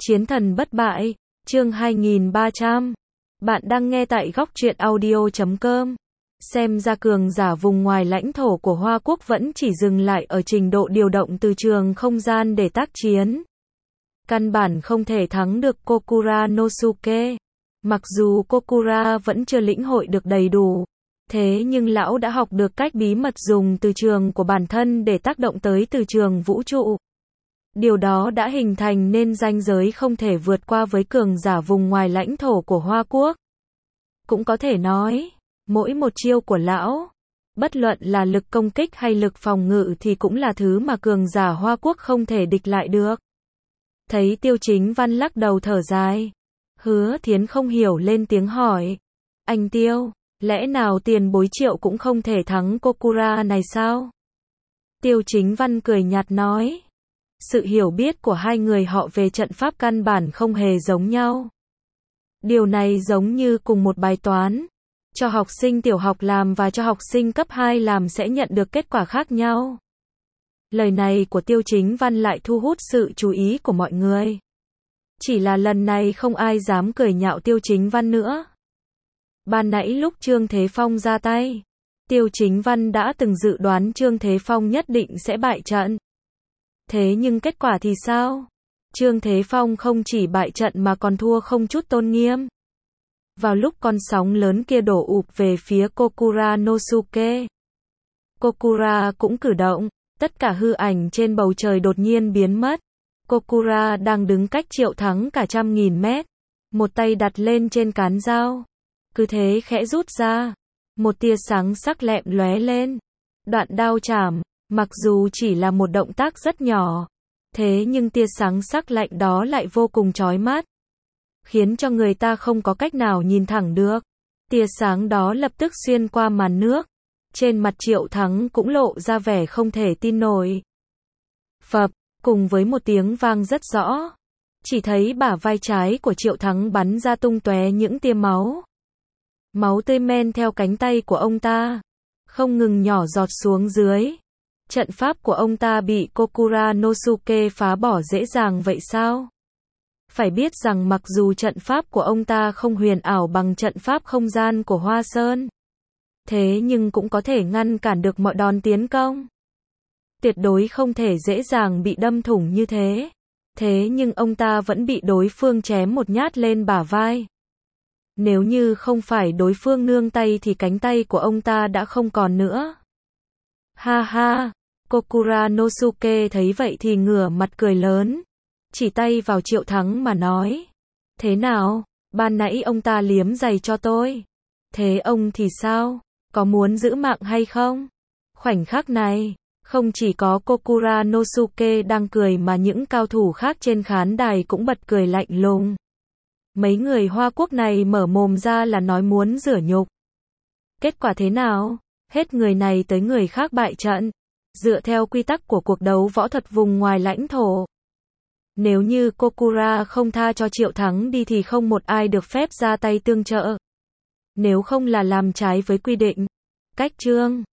Chiến thần bất bại, chương 2300. Bạn đang nghe tại góc truyện audio.com. Xem ra cường giả vùng ngoài lãnh thổ của Hoa Quốc vẫn chỉ dừng lại ở trình độ điều động từ trường không gian để tác chiến. Căn bản không thể thắng được Kokura Nosuke. Mặc dù Kokura vẫn chưa lĩnh hội được đầy đủ, thế nhưng lão đã học được cách bí mật dùng từ trường của bản thân để tác động tới từ trường vũ trụ. Điều đó đã hình thành nên ranh giới không thể vượt qua với cường giả vùng ngoài lãnh thổ của Hoa Quốc. Cũng có thể nói, mỗi một chiêu của lão, bất luận là lực công kích hay lực phòng ngự thì cũng là thứ mà cường giả Hoa Quốc không thể địch lại được. Thấy Tiêu Chính Văn lắc đầu thở dài, Hứa Thiến không hiểu lên tiếng hỏi, anh Tiêu, lẽ nào tiền bối Triệu cũng không thể thắng Kokura này sao? Tiêu Chính Văn cười nhạt nói, sự hiểu biết của hai người họ về trận pháp căn bản không hề giống nhau. Điều này giống như cùng một bài toán, cho học sinh tiểu học làm và cho học sinh cấp 2 làm sẽ nhận được kết quả khác nhau. Lời này của Tiêu Chính Văn lại thu hút sự chú ý của mọi người. Chỉ là lần này không ai dám cười nhạo Tiêu Chính Văn nữa. Ban nãy lúc Trương Thế Phong ra tay, Tiêu Chính Văn đã từng dự đoán Trương Thế Phong nhất định sẽ bại trận. Thế nhưng kết quả thì sao? Trương Thế Phong không chỉ bại trận mà còn thua không chút tôn nghiêm. Vào lúc con sóng lớn kia đổ ụp về phía Kokura Nosuke, Kokura cũng cử động, tất cả hư ảnh trên bầu trời đột nhiên biến mất. Kokura đang đứng cách Triệu Thắng cả 100.000 mét, một tay đặt lên trên cán dao, cứ thế khẽ rút ra, một tia sáng sắc lẹm lóe lên. Đoạn đao chảm, mặc dù chỉ là một động tác rất nhỏ, thế nhưng tia sáng sắc lạnh đó lại vô cùng chói mắt, khiến cho người ta không có cách nào nhìn thẳng được. Tia sáng đó lập tức xuyên qua màn nước, trên mặt Triệu Thắng cũng lộ ra vẻ không thể tin nổi. Phập, cùng với một tiếng vang rất rõ, chỉ thấy bả vai trái của Triệu Thắng bắn ra tung tóe những tia máu. Máu tươi men theo cánh tay của ông ta, không ngừng nhỏ giọt xuống dưới. Trận pháp của ông ta bị Kokura Nosuke phá bỏ dễ dàng vậy sao? Phải biết rằng mặc dù trận pháp của ông ta không huyền ảo bằng trận pháp không gian của Hoa Sơn, thế nhưng cũng có thể ngăn cản được mọi đòn tiến công. Tuyệt đối không thể dễ dàng bị đâm thủng như thế. Thế nhưng ông ta vẫn bị đối phương chém một nhát lên bả vai. Nếu như không phải đối phương nương tay thì cánh tay của ông ta đã không còn nữa. Ha ha, Kokura Nosuke thấy vậy thì ngửa mặt cười lớn, chỉ tay vào Triệu Thắng mà nói, thế nào, ban nãy ông ta liếm giày cho tôi. Thế ông thì sao, có muốn giữ mạng hay không? Khoảnh khắc này, không chỉ có Kokura Nosuke đang cười mà những cao thủ khác trên khán đài cũng bật cười lạnh lùng. Mấy người Hoa Quốc này mở mồm ra là nói muốn rửa nhục. Kết quả thế nào? Hết người này tới người khác bại trận. Dựa theo quy tắc của cuộc đấu võ thuật vùng ngoài lãnh thổ, nếu như Kokura không tha cho Triệu Thắng đi thì không một ai được phép ra tay tương trợ. Nếu không là làm trái với quy định. Cách chương